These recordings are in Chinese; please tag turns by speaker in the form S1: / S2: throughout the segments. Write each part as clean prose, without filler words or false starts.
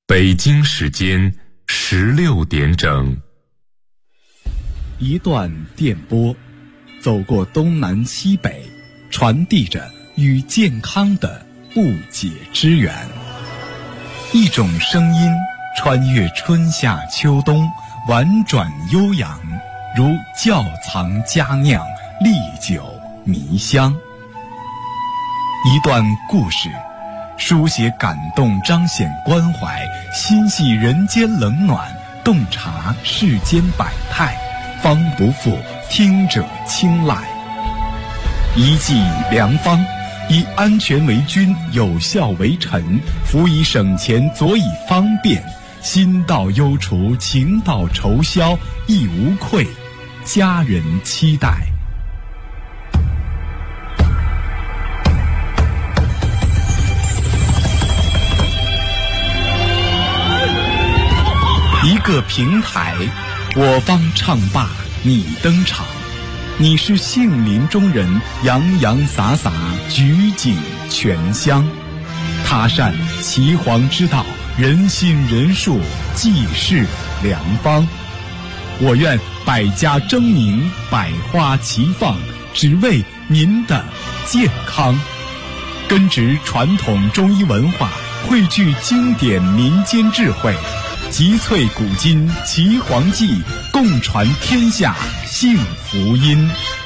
S1: 北京时间16点整。
S2: 一段电波，走过东南西北，传递着与健康的不解之缘。一种声音穿越春夏秋冬，婉转悠扬，如窖藏佳酿，历久弥香。一段故事，书写感动，彰显关怀，心系人间冷暖，洞察世间百态，方不负听者青睐。一剂良方，以安全为君，有效为臣，辅以省钱，佐以方便，心到忧除，情到愁消，亦无愧，家人期待。一个平台，我方唱罢你登场，你是杏林中人，洋洋洒洒，举景全香。他善岐黄之道，人心人术，济世良方。我愿百家争鸣，百花齐放，只为您的健康。根植传统中医文化，汇聚经典民间智慧，集萃古今岐黄记，共传天下幸福音。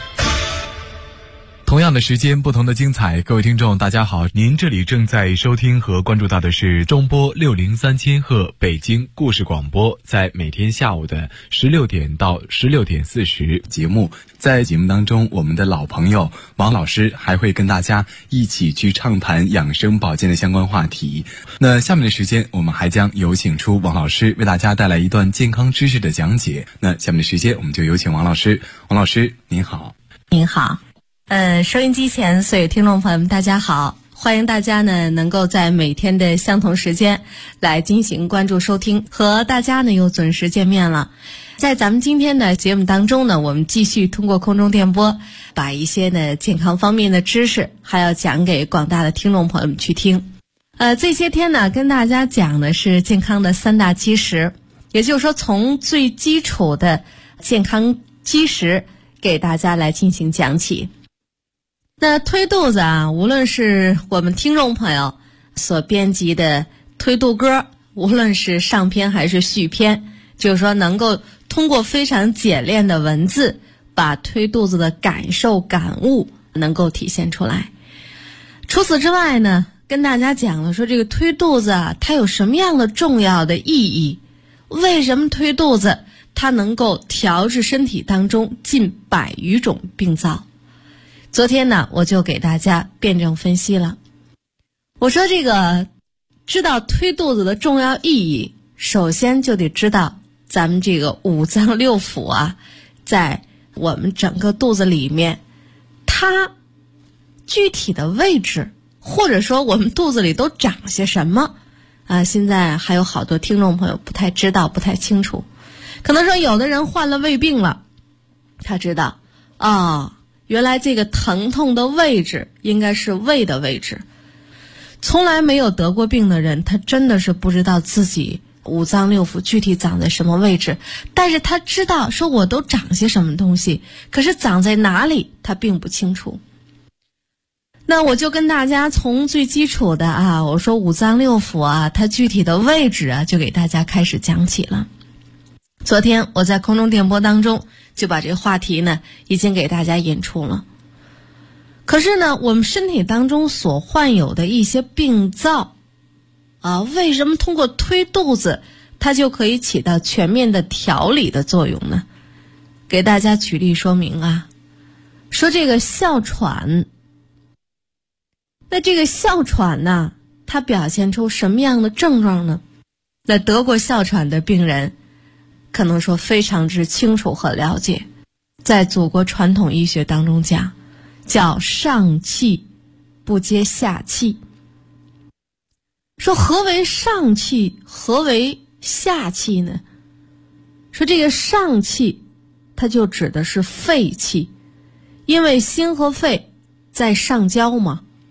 S2: 同样的时间，不同的精彩。各位听众大家好，您这里正在收听和关注到的是中波603千赫北京故事广播，在每天下午的16点到16点40节目。在节目当中，我们的老朋友王老师还会跟大家一起去畅谈养生保健的相关话题。那下面的时间，我们还将有请出王老师为大家带来一段健康知识的讲解。那下面的时间，我们就有请王老师。王老师您好。
S3: 您好。收音机前所有听众朋友们大家好，欢迎大家呢能够在每天的相同时间来进行关注收听，和大家呢又准时见面了。在咱们今天的节目当中呢，我们继续通过空中电波把一些呢健康方面的知识还要讲给广大的听众朋友们去听。这些天呢跟大家讲的是健康的3大基石，也就是说从最基础的健康基石给大家来进行讲起。那推肚子啊，无论是我们听众朋友所编辑的推肚歌，无论是上篇还是续篇，就是说能够通过非常简练的文字，把推肚子的感受感悟能够体现出来。除此之外呢，跟大家讲了说这个推肚子啊，它有什么样的重要的意义？为什么推肚子它能够调治身体当中近100余种病灶？昨天呢，我就给大家辩证分析了。我说这个知道推肚子的重要意义，首先就得知道咱们这个五脏六腑啊，在我们整个肚子里面，它具体的位置，或者说我们肚子里都长些什么啊？现在还有好多听众朋友不太知道，不太清楚。可能说有的人患了胃病了，他知道原来这个疼痛的位置应该是胃的位置。从来没有得过病的人，他真的是不知道自己五脏六腑具体长在什么位置，但是他知道说我都长些什么东西，可是长在哪里他并不清楚。那我就跟大家从最基础的我说五脏六腑它具体的位置就给大家开始讲起了。昨天我在空中电波当中就把这个话题呢已经给大家引出了。可是呢，我们身体当中所患有的一些病灶为什么通过推肚子它就可以起到全面的调理的作用呢？给大家举例说明说这个哮喘，那这个哮喘呢，它表现出什么样的症状呢？那得过哮喘的病人可能说非常之清楚和了解，在祖国传统医学当中讲，叫上气不接下气。说何为上气，何为下气呢？说这个上气它就指的是肺气，因为心和肺在上焦嘛，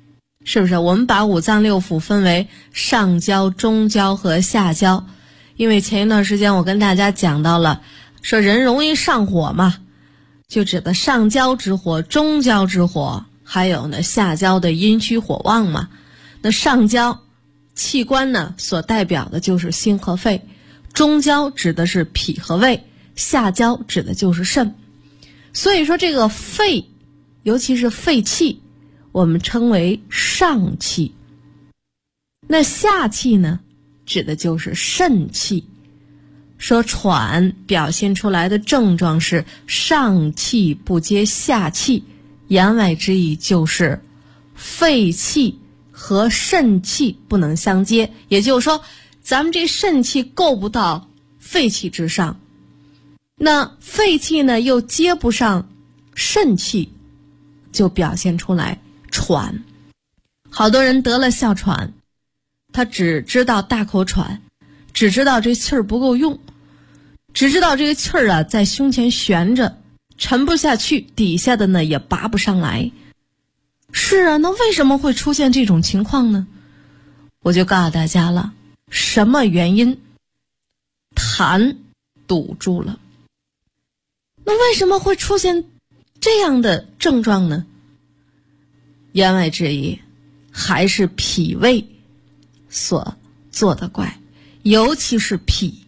S3: 是不是？我们把五脏六腑分为上焦、中焦和下焦，因为前一段时间我跟大家讲到了，说人容易上火嘛，就指的上焦之火、中焦之火，还有呢下焦的阴虚火旺嘛。那上焦器官呢所代表的就是心和肺，中焦指的是脾和胃，下焦指的就是肾。所以说这个肺，尤其是肺气，我们称为上气。那下气呢，指的就是肾气。说喘表现出来的症状是上气不接下气，言外之意就是肺气和肾气不能相接，也就是说咱们这肾气够不到肺气之上，那肺气呢又接不上肾气，就表现出来喘。好多人得了哮喘，他只知道大口喘，只知道这气儿不够用，只知道这个气儿啊在胸前悬着，沉不下去，底下的呢也拔不上来。是啊，那为什么会出现这种情况呢？我就告诉大家了，什么原因？痰堵住了。那为什么会出现这样的症状呢？言外之意，还是脾胃所做的怪，尤其是脾。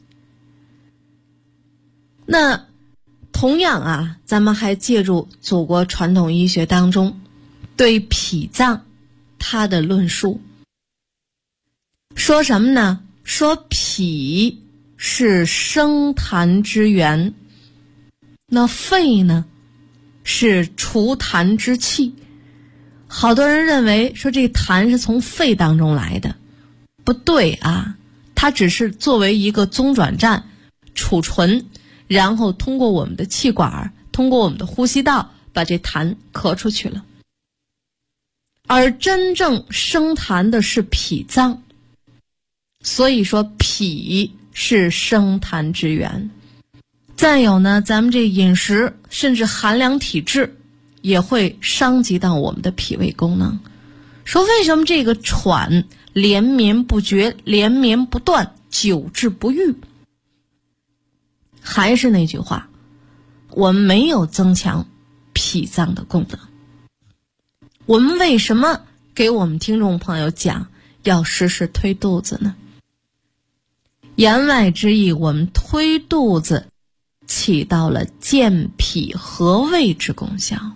S3: 那同样啊，咱们还借助祖国传统医学当中对脾脏它的论述，说什么呢？说脾是生痰之源，那肺呢是除痰之器。好多人认为说这痰是从肺当中来的，不对啊，它只是作为一个中转站储存，然后通过我们的气管，通过我们的呼吸道把这痰咳出去了。而真正生痰的是脾脏，所以说脾是生痰之源。再有呢，咱们这饮食甚至寒凉体质也会伤及到我们的脾胃功能。说为什么这个喘连绵不绝，连绵不断，久治不愈？还是那句话，我们没有增强脾脏的功能。我们为什么给我们听众朋友讲要时时推肚子呢？言外之意，我们推肚子起到了健脾和胃之功效。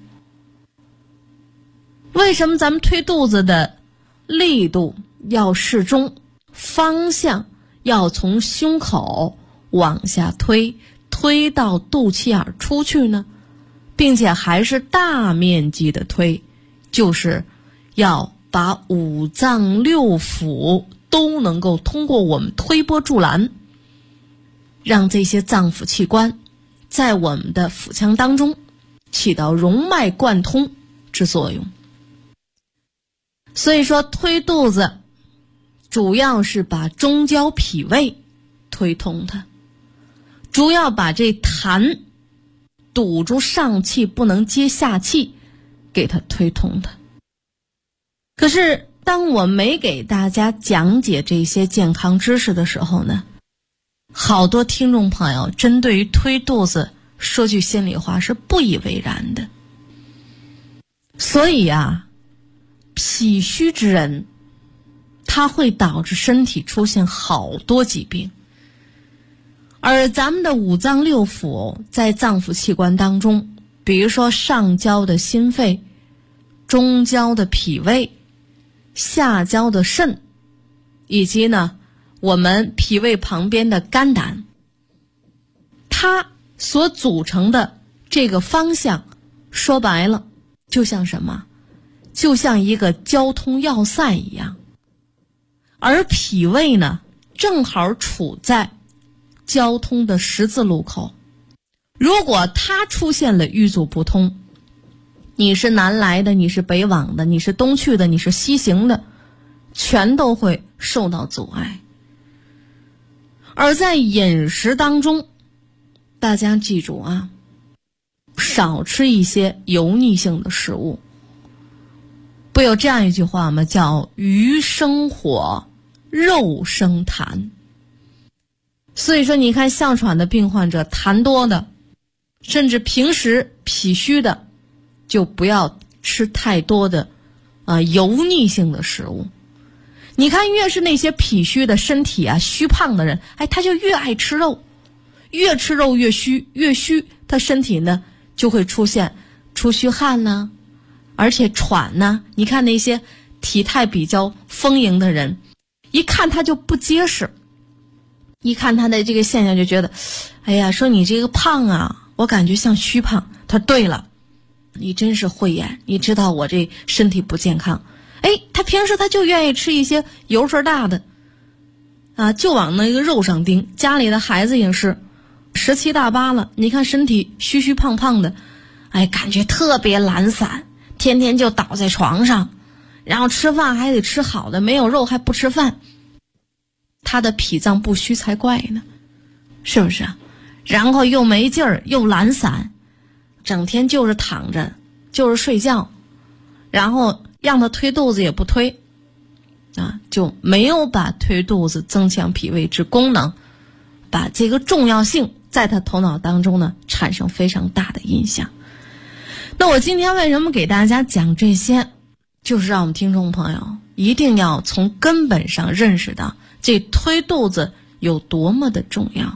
S3: 为什么咱们推肚子的力度要适中，方向要从胸口往下推，推到肚脐眼出去呢？并且还是大面积的推，就是要把五脏六腑都能够通过我们推波助澜，让这些脏腑器官在我们的腹腔当中起到荣脉贯通之作用。所以说推肚子主要是把中焦脾胃推通它，主要把这痰堵住上气不能接下气给它推通它。可是当我没给大家讲解这些健康知识的时候呢，好多听众朋友针对于推肚子，说句心里话是不以为然的。所以啊，脾虚之人它会导致身体出现好多疾病。而咱们的五脏六腑在脏腑器官当中，比如说上焦的心肺，中焦的脾胃，下焦的肾，以及呢我们脾胃旁边的肝胆，它所组成的这个方向，说白了就像什么？就像一个交通要塞一样。而脾胃呢，正好处在交通的十字路口。如果它出现了淤阻不通，你是南来的，你是北往的，你是东去的，你是西行的，全都会受到阻碍。而在饮食当中，大家记住啊，少吃一些油腻性的食物，不不有这样一句话吗？叫鱼生火，肉生痰。所以说你看哮喘的病患者，痰多的甚至平时脾虚的，就不要吃太多的油腻性的食物。你看越是那些脾虚的身体虚胖的人，他就越爱吃肉，越吃肉越虚，越虚他身体呢就会出现出虚汗呢，而且喘呢。你看那些体态比较丰盈的人，一看他就不结实，一看他的这个现象就觉得，说你这个胖啊，我感觉像虚胖。他对了，你真是慧眼，你知道我这身体不健康。他平时他就愿意吃一些油水大的就往那个肉上盯。家里的孩子也是17、18了，你看身体虚虚胖胖的，感觉特别懒散，天天就倒在床上，然后吃饭还得吃好的，没有肉还不吃饭，他的脾脏不虚才怪呢，是不是啊？然后又没劲儿，又懒散，整天就是躺着，就是睡觉，然后让他推肚子也不推就没有把推肚子增强脾胃之功能，把这个重要性在他头脑当中呢产生非常大的印象。那我今天为什么给大家讲这些，就是让我们听众朋友一定要从根本上认识到这推肚子有多么的重要。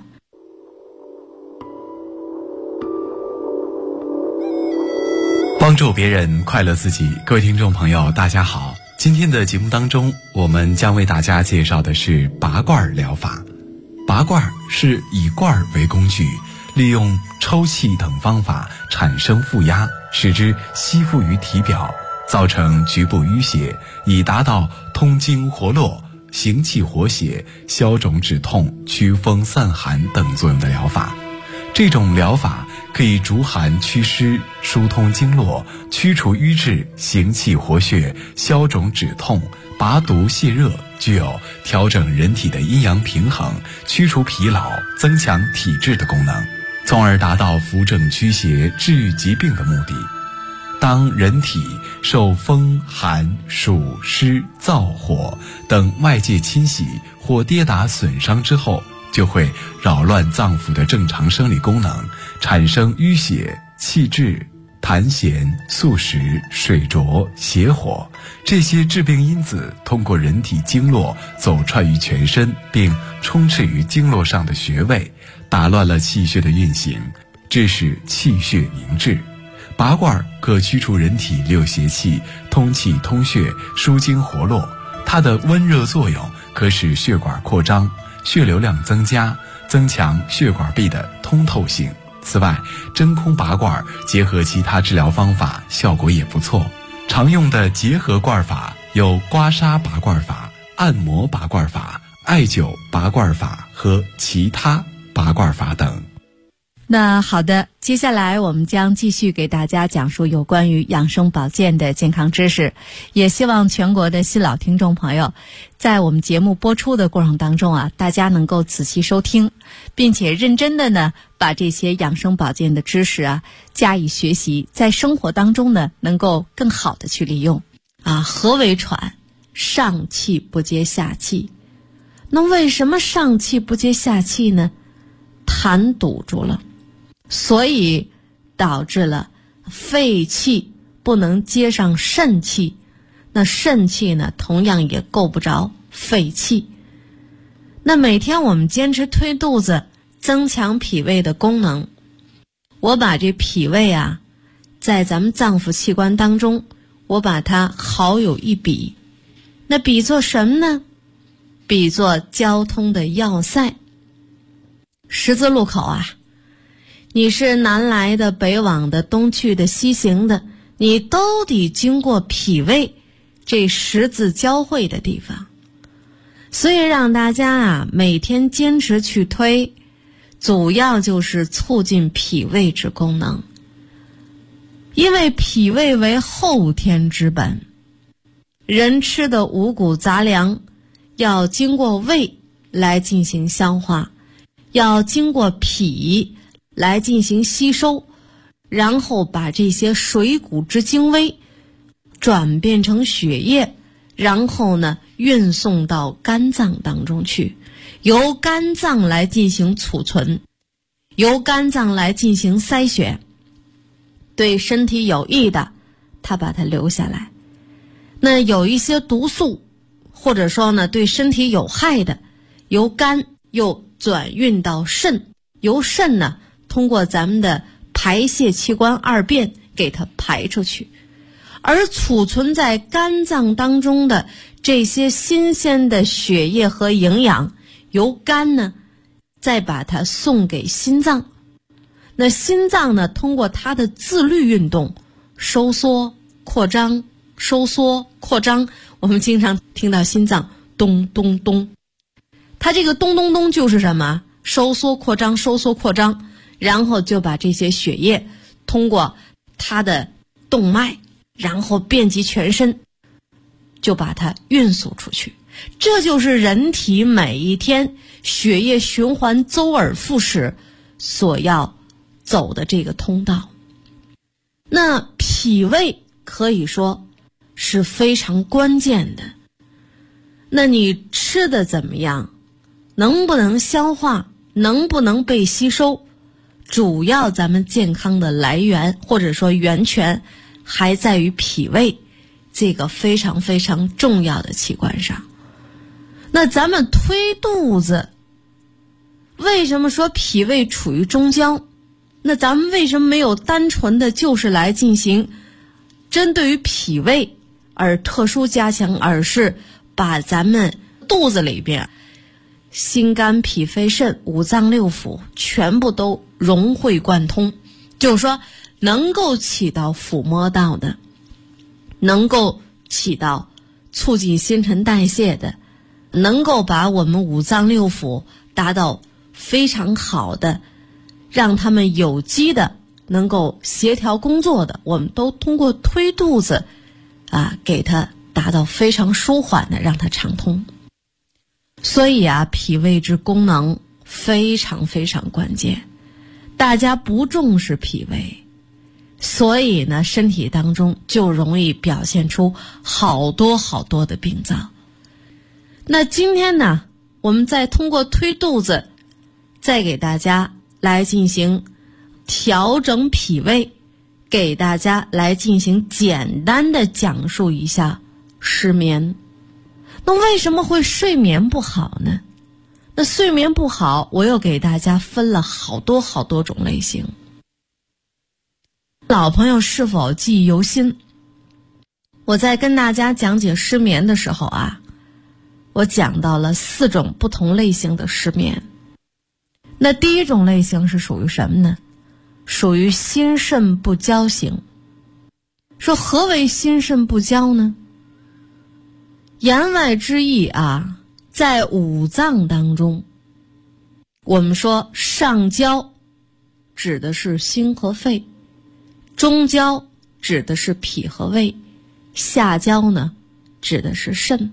S2: 帮助别人，快乐自己。各位听众朋友大家好，今天的节目当中，我们将为大家介绍的是拔罐疗法。拔罐是以罐为工具，利用抽气等方法产生负压，使之吸附于体表，造成局部淤血，以达到通经活络、行气活血、消肿止痛、祛风散寒等作用的疗法。这种疗法可以逐寒祛湿、疏通经络、驱除瘀滞、行气活血、消肿止痛、拔毒泻热，具有调整人体的阴阳平衡、驱除疲劳、增强体质的功能，从而达到扶正驱邪、治愈疾病的目的。当人体受风寒暑湿燥火等外界侵袭或跌打损伤之后，就会扰乱脏腑的正常生理功能，产生淤血、气滞、痰涎、宿食、水浊、邪火，这些致病因子通过人体经络走串于全身，并充斥于经络上的穴位，打乱了气血的运行，致使气血凝滞。拔罐可驱除人体六邪气，通气通血，疏经活络。它的温热作用可使血管扩张，血流量增加，增强血管壁的通透性。此外，真空拔罐结合其他治疗方法，效果也不错。常用的结合罐法有刮痧拔罐法、按摩拔罐法、艾灸拔罐法和其他拔罐法等。
S3: 那好的，接下来我们将继续给大家讲述有关于养生保健的健康知识，也希望全国的新老听众朋友在我们节目播出的过程当中大家能够仔细收听，并且认真的呢把这些养生保健的知识加以学习，在生活当中呢能够更好的去利用何为喘？上气不接下气。那为什么上气不接下气呢？痰堵住了，所以导致了肺气不能接上肾气，那肾气呢同样也够不着肺气。那每天我们坚持推肚子，增强脾胃的功能。我把这脾胃在咱们脏腑器官当中，我把它好有一比。那比作什么呢？比作交通的要塞。十字路口你是南来的、北往的、东去的、西行的，你都得经过脾胃这十字交汇的地方。所以让大家每天坚持去推，主要就是促进脾胃之功能。因为脾胃为后天之本，人吃的五谷杂粮要经过胃来进行消化，要经过脾来进行吸收，然后把这些水谷之精微转变成血液，然后呢运送到肝脏当中去，由肝脏来进行储存，由肝脏来进行筛选，对身体有益的它把它留下来，那有一些毒素或者说呢对身体有害的，由肝又转运到肾，由肾呢通过咱们的排泄器官二便给它排出去，而储存在肝脏当中的这些新鲜的血液和营养，由肝呢再把它送给心脏，那心脏呢通过它的自律运动收缩扩张，收缩扩张，我们经常听到心脏咚咚咚，它这个咚咚咚就是什么？收缩扩张，收缩扩张，然后就把这些血液通过它的动脉，然后遍及全身，就把它运输出去。这就是人体每一天血液循环周而复始所要走的这个通道。那脾胃可以说是非常关键的，那你吃的怎么样，能不能消化，能不能被吸收，主要咱们健康的来源或者说源泉还在于脾胃这个非常非常重要的器官上。那咱们推肚子，为什么说脾胃处于中焦？那咱们为什么没有单纯的就是来进行针对于脾胃而特殊加强，而是把咱们肚子里边心肝脾肺肾五脏六腑全部都融会贯通，就是说能够起到抚摸到的，能够起到促进新陈代谢的，能够把我们五脏六腑达到非常好的，让他们有机的能够协调工作的，我们都通过推肚子给它达到非常舒缓的，让它畅通。所以脾胃之功能非常非常关键，大家不重视脾胃，所以呢身体当中就容易表现出好多好多的病灶。那今天呢我们再通过推肚子再给大家来进行调整脾胃，给大家来进行简单的讲述一下失眠。那为什么会睡眠不好呢？那睡眠不好，我又给大家分了好多好多种类型。老朋友是否记忆犹新？我在跟大家讲解失眠的时候我讲到了4种不同类型的失眠。那第一种类型是属于什么呢？属于心肾不交型。说何为心肾不交呢？言外之意在五脏当中，我们说上焦指的是心和肺，中焦指的是脾和胃，下焦呢指的是肾。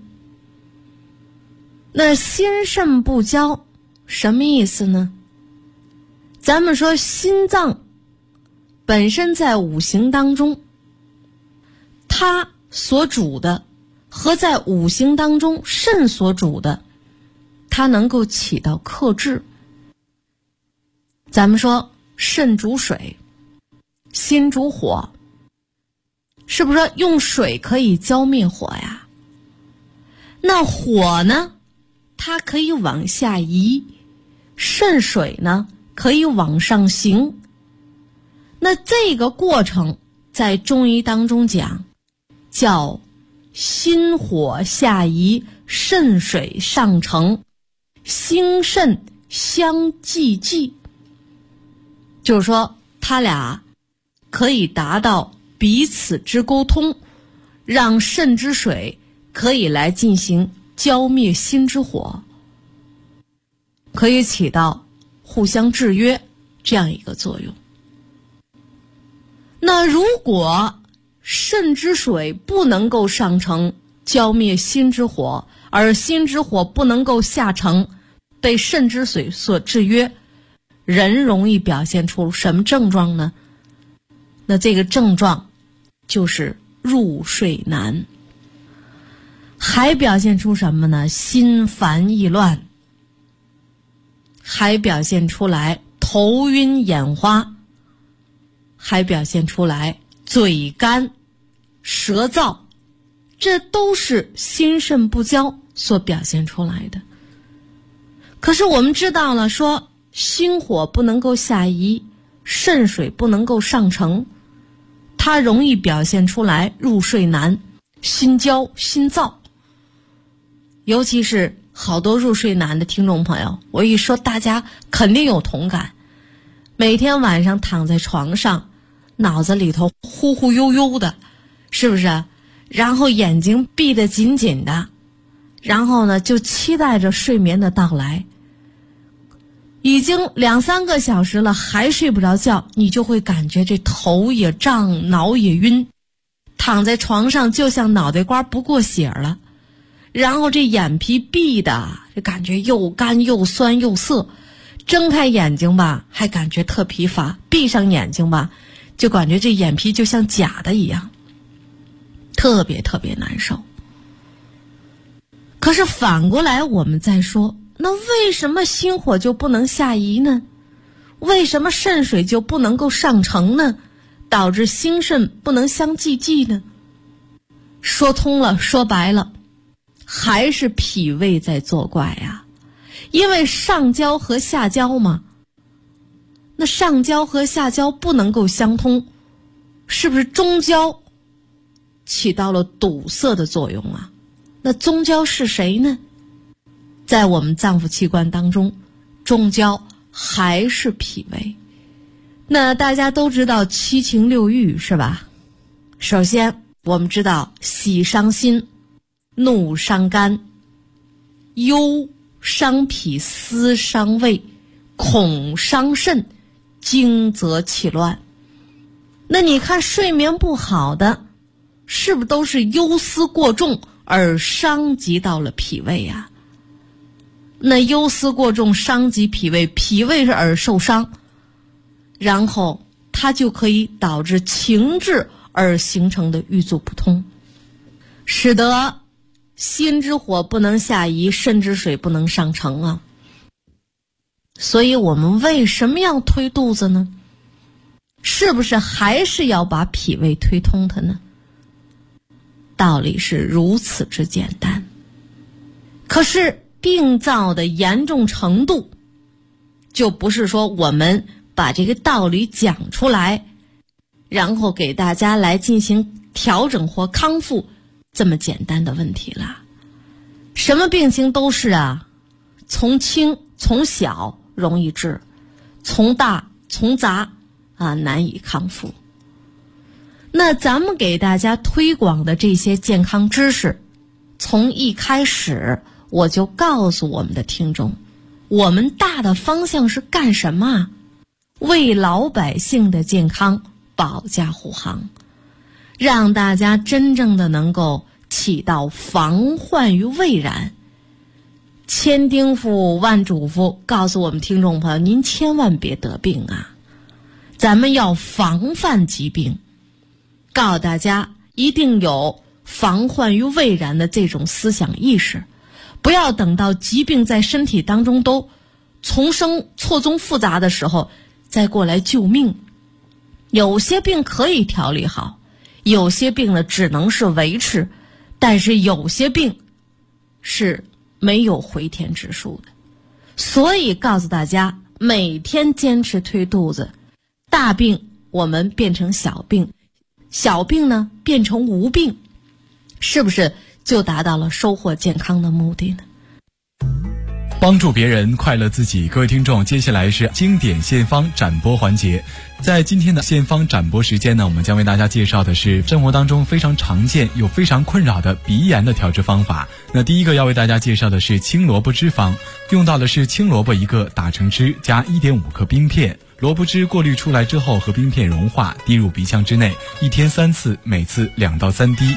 S3: 那心肾不交什么意思呢？咱们说心脏本身在五行当中，它所主的和在五行当中肾所主的，它能够起到克制。咱们说肾主水，心主火，是不是说用水可以浇灭火呀？那火呢它可以往下移，肾水呢可以往上行。那这个过程在中医当中讲叫心火下移，肾水上承，心肾相济济，就是说他俩可以达到彼此之沟通，让肾之水可以来进行浇灭心之火，可以起到互相制约这样一个作用。那如果肾之水不能够上承浇灭心之火，而心之火不能够下承被肾之水所制约，人容易表现出什么症状呢？那这个症状就是入睡难。还表现出什么呢？心烦意乱，还表现出来头晕眼花，还表现出来嘴干舌燥，这都是心肾不交所表现出来的。可是我们知道了，说心火不能够下移，肾水不能够上承，它容易表现出来入睡难、心焦心燥。尤其是好多入睡难的听众朋友，我一说大家肯定有同感。每天晚上躺在床上，脑子里头忽忽悠悠的，是不是？然后眼睛闭得紧紧的，然后呢就期待着睡眠的到来。已经2-3个小时了还睡不着觉，你就会感觉这头也胀，脑也晕，躺在床上就像脑袋瓜不过血了。然后这眼皮闭的，就感觉又干又酸又涩，睁开眼睛吧还感觉特疲乏，闭上眼睛吧就感觉这眼皮就像假的一样，特别特别难受。可是反过来我们再说，那为什么心火就不能下移呢？为什么肾水就不能够上承呢？导致心肾不能相济济呢？说通了，说白了，还是脾胃在作怪呀。因为上焦和下焦嘛，那上焦和下焦不能够相通，是不是中焦起到了堵塞的作用啊？那中焦是谁呢？在我们脏腑器官当中，中焦还是脾胃。那大家都知道七情六欲是吧？首先我们知道喜伤心，怒伤肝，忧伤脾，思伤胃，恐伤肾，惊则气乱。那你看睡眠不好的，是不是都是忧思过重而伤及到了脾胃啊？那忧思过重伤及脾胃，脾胃是而受伤，然后它就可以导致情志而形成的郁阻不通，使得心之火不能下移，肾之水不能上承啊。所以我们为什么要推肚子呢？是不是还是要把脾胃推通它呢？道理是如此之简单。可是病灶的严重程度，就不是说我们把这个道理讲出来，然后给大家来进行调整或康复这么简单的问题了。什么病情都是啊，从轻从小容易治，从大从杂难以康复。那咱们给大家推广的这些健康知识，从一开始我就告诉我们的听众，我们大的方向是干什么？为老百姓的健康保驾护航，让大家真正的能够起到防患于未然。千叮嘱万嘱咐，告诉我们听众朋友，您千万别得病啊！咱们要防范疾病，告诉大家一定有防患于未然的这种思想意识，不要等到疾病在身体当中都丛生错综复杂的时候再过来救命。有些病可以调理好，有些病呢只能是维持，但是有些病是没有回天之术的。所以告诉大家，每天坚持推肚子，大病我们变成小病，小病呢变成无病，是不是就达到了收获健康的目的呢？
S2: 帮助别人，快乐自己。各位听众，接下来是经典献方展播环节。在今天的献方展播时间呢，我们将为大家介绍的是生活当中非常常见又非常困扰的鼻炎的调治方法。那第一个要为大家介绍的是青萝卜汁方，用到的是青萝卜1个打成汁，加1.5克冰片。萝卜汁过滤出来之后和冰片融化，滴入鼻腔之内，1天3次，每次2到3滴。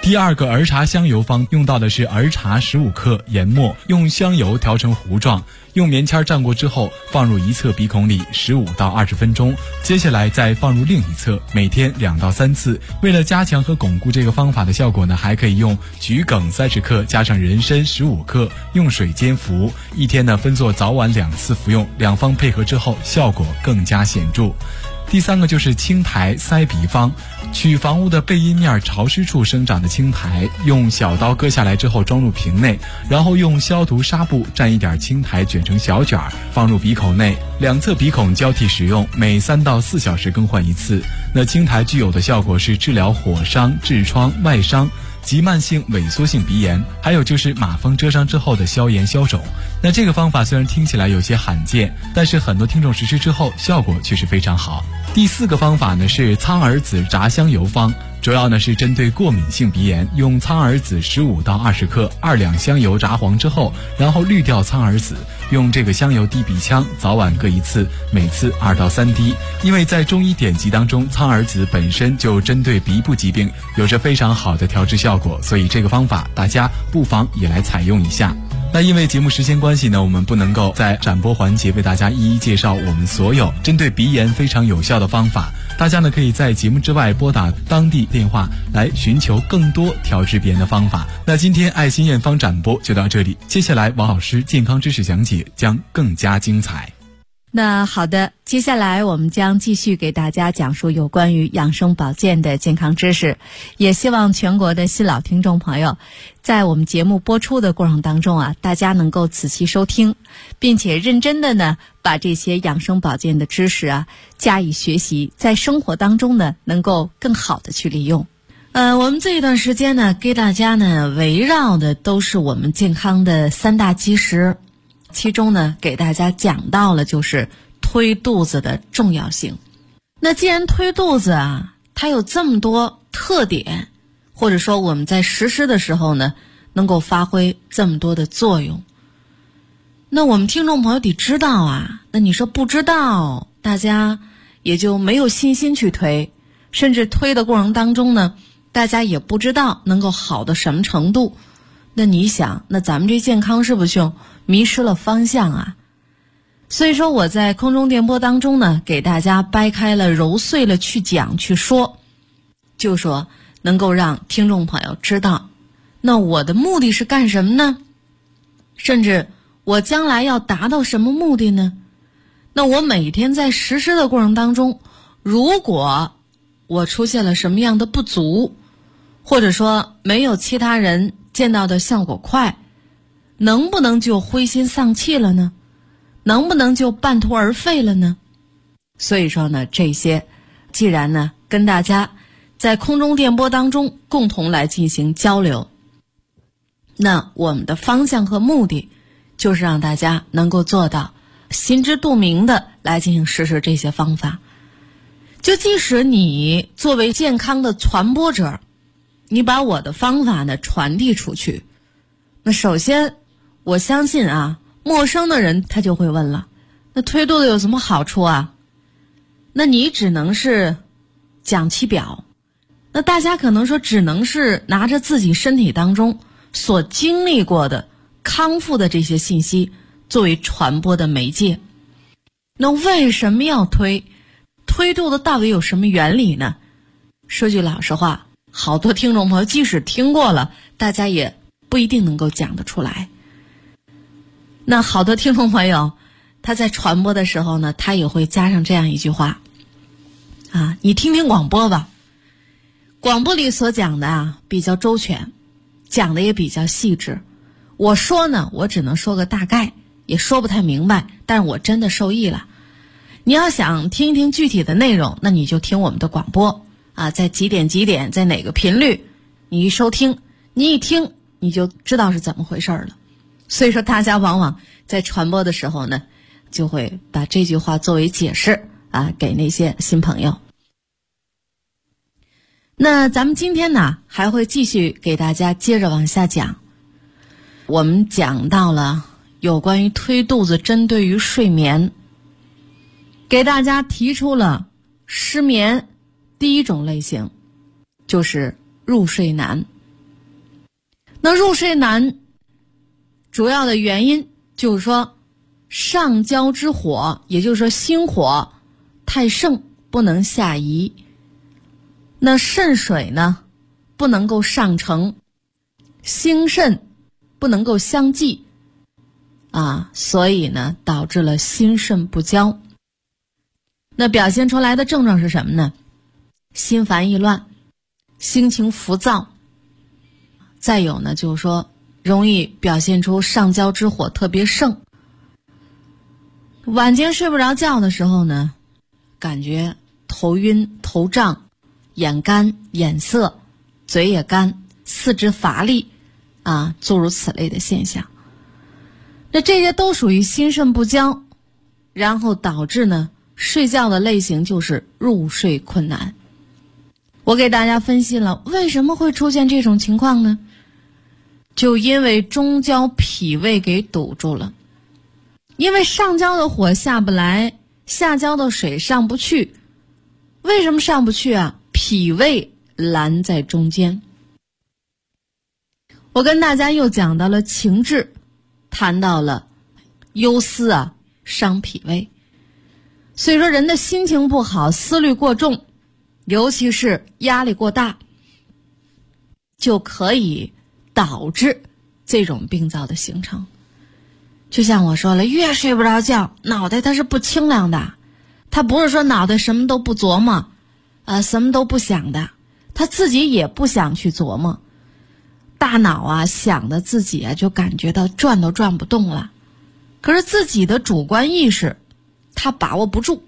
S2: 第二个儿茶香油方用到的是儿茶15克，研末，用香油调成糊状，用棉签蘸过之后放入一侧鼻孔里15到20分钟，接下来再放入另一侧，每天2到3次。为了加强和巩固这个方法的效果呢，还可以用桔梗30克加上人参15克，用水煎服，一天呢分作早晚2次服用，两方配合之后效果更加显著。第三个就是青苔塞鼻方，取房屋的背阴面潮湿处生长的青苔，用小刀割下来之后装入瓶内，然后用消毒纱布蘸一点青苔卷成小卷，放入鼻口内，两侧鼻孔交替使用，每3到4小时更换一次。那青苔具有的效果是治疗火伤、痔疮、外伤及慢性萎缩性鼻炎，还有就是马蜂蛰伤之后的消炎消肿。那这个方法虽然听起来有些罕见，但是很多听众实施之后效果却是非常好。第4个方法呢是苍耳子炸香油方，主要呢是针对过敏性鼻炎，用苍耳子15到20克，2两香油炸黄之后，然后滤掉苍耳子，用这个香油滴鼻腔，早晚各1次，每次2到3滴。因为在中医典籍当中，苍耳子本身就针对鼻部疾病有着非常好的调治效果，所以这个方法大家不妨也来采用一下。那因为节目时间关系呢，我们不能够在展播环节为大家一一介绍我们所有针对鼻炎非常有效的方法，大家呢可以在节目之外拨打当地电话来寻求更多调治鼻炎的方法。那今天爱心验方展播就到这里，接下来王老师健康知识讲解将更加精彩。
S3: 那好的，接下来我们将继续给大家讲述有关于养生保健的健康知识，也希望全国的新老听众朋友在我们节目播出的过程当中啊，大家能够仔细收听，并且认真的呢把这些养生保健的知识啊加以学习，在生活当中呢能够更好的去利用。我们这一段时间呢给大家呢围绕的都是我们健康的3大基石，其中呢给大家讲到了就是推肚子的重要性。那既然推肚子啊它有这么多特点，或者说我们在实施的时候呢能够发挥这么多的作用，那我们听众朋友得知道啊，那你说不知道，大家也就没有信心去推，甚至推的过程当中呢大家也不知道能够好到什么程度，那你想那咱们这健康是不是就迷失了方向啊？所以说我在空中电波当中呢给大家掰开了揉碎了去讲去说，就说能够让听众朋友知道，那我的目的是干什么呢？甚至我将来要达到什么目的呢？那我每天在实施的过程当中，如果我出现了什么样的不足，或者说没有其他人见到的效果快，能不能就灰心丧气了呢？能不能就半途而废了呢？所以说呢，这些既然呢跟大家在空中电波当中共同来进行交流，那我们的方向和目的就是让大家能够做到心知肚明的来进行实施这些方法。就即使你作为健康的传播者，你把我的方法呢传递出去，那首先我相信啊，陌生的人他就会问了，那推肚子有什么好处啊？那你只能是讲其表，那大家可能说只能是拿着自己身体当中所经历过的康复的这些信息作为传播的媒介。那为什么要推肚子到底有什么原理呢？说句老实话，好多听众朋友即使听过了，大家也不一定能够讲得出来。那好多听众朋友他在传播的时候呢，他也会加上这样一句话啊，你听听广播吧，广播里所讲的啊比较周全，讲的也比较细致，我说呢我只能说个大概，也说不太明白，但是我真的受益了。你要想听一听具体的内容，那你就听我们的广播啊，在几点在哪个频率，你一收听，你一听你就知道是怎么回事了。所以说大家往往在传播的时候呢，就会把这句话作为解释啊，给那些新朋友。那咱们今天呢还会继续给大家接着往下讲。我们讲到了有关于推肚子针对于睡眠，给大家提出了失眠第一种类型，就是入睡难。 那入睡难主要的原因就是说上焦之火，也就是说心火太盛，不能下移。那肾水呢不能够上承，心肾不能够相济所以呢导致了心肾不交。那表现出来的症状是什么呢？心烦意乱，心情浮躁，再有呢就是说容易表现出上焦之火特别盛。晚间睡不着觉的时候呢，感觉头晕头胀，眼干眼涩，嘴也干，四肢乏力诸如此类的现象。那这些都属于心肾不交，然后导致呢睡觉的类型就是入睡困难。我给大家分析了为什么会出现这种情况呢？就因为中焦脾胃给堵住了。因为上焦的火下不来，下焦的水上不去。为什么上不去啊？脾胃拦在中间。我跟大家又讲到了情志，谈到了忧思伤脾胃。所以说人的心情不好，思虑过重，尤其是压力过大，就可以导致这种病灶的形成。就像我说了，越睡不着觉，脑袋它是不清亮的，它不是说脑袋什么都不琢磨什么都不想的，他自己也不想去琢磨，大脑想的自己就感觉到转都转不动了，可是自己的主观意识他把握不住。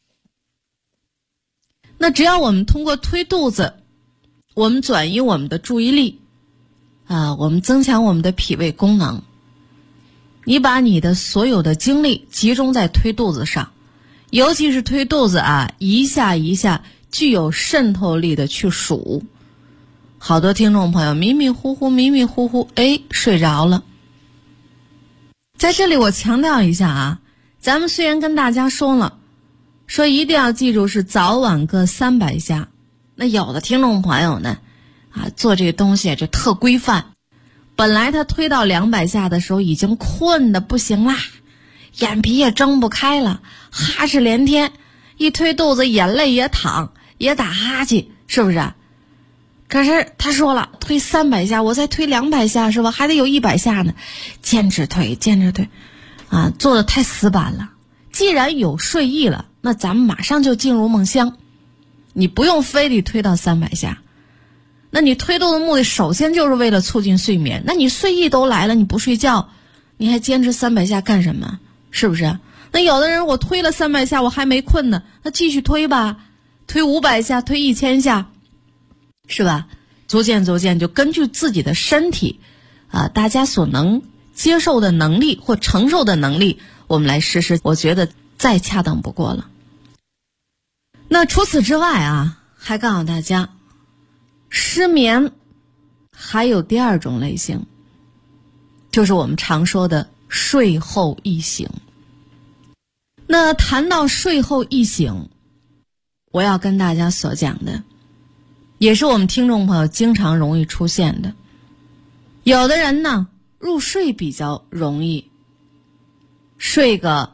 S3: 那只要我们通过推肚子，我们转移我们的注意力我们增强我们的脾胃功能，你把你的所有的精力集中在推肚子上，尤其是推肚子一下一下具有渗透力的去数。好多听众朋友迷迷糊糊睡着了。在这里我强调一下咱们虽然跟大家说了，说一定要记住是早晚各300下，那有的听众朋友呢做这个东西就特规范，本来他推到200下的时候已经困得不行啦，眼皮也睁不开了，哈哧连天，一推肚子眼泪也淌，也打哈欠，是不是？可是他说了，推300下，我再推200下是吧？还得有100下呢，坚持推做得太死板了。既然有睡意了，那咱们马上就进入梦乡，你不用非得推到300下。那你推动的目的首先就是为了促进睡眠，那你睡意都来了，你不睡觉，你还坚持300下干什么？是不是？那有的人我推了300下我还没困呢，那继续推吧，推500下，推1000下，是吧？逐渐就根据自己的身体大家所能接受的能力或承受的能力，我们来实施，我觉得再恰当不过了。那除此之外还告诉大家，失眠还有第二种类型，就是我们常说的睡后易醒。那谈到睡后易醒，我要跟大家所讲的也是我们听众朋友经常容易出现的。有的人呢入睡比较容易，睡个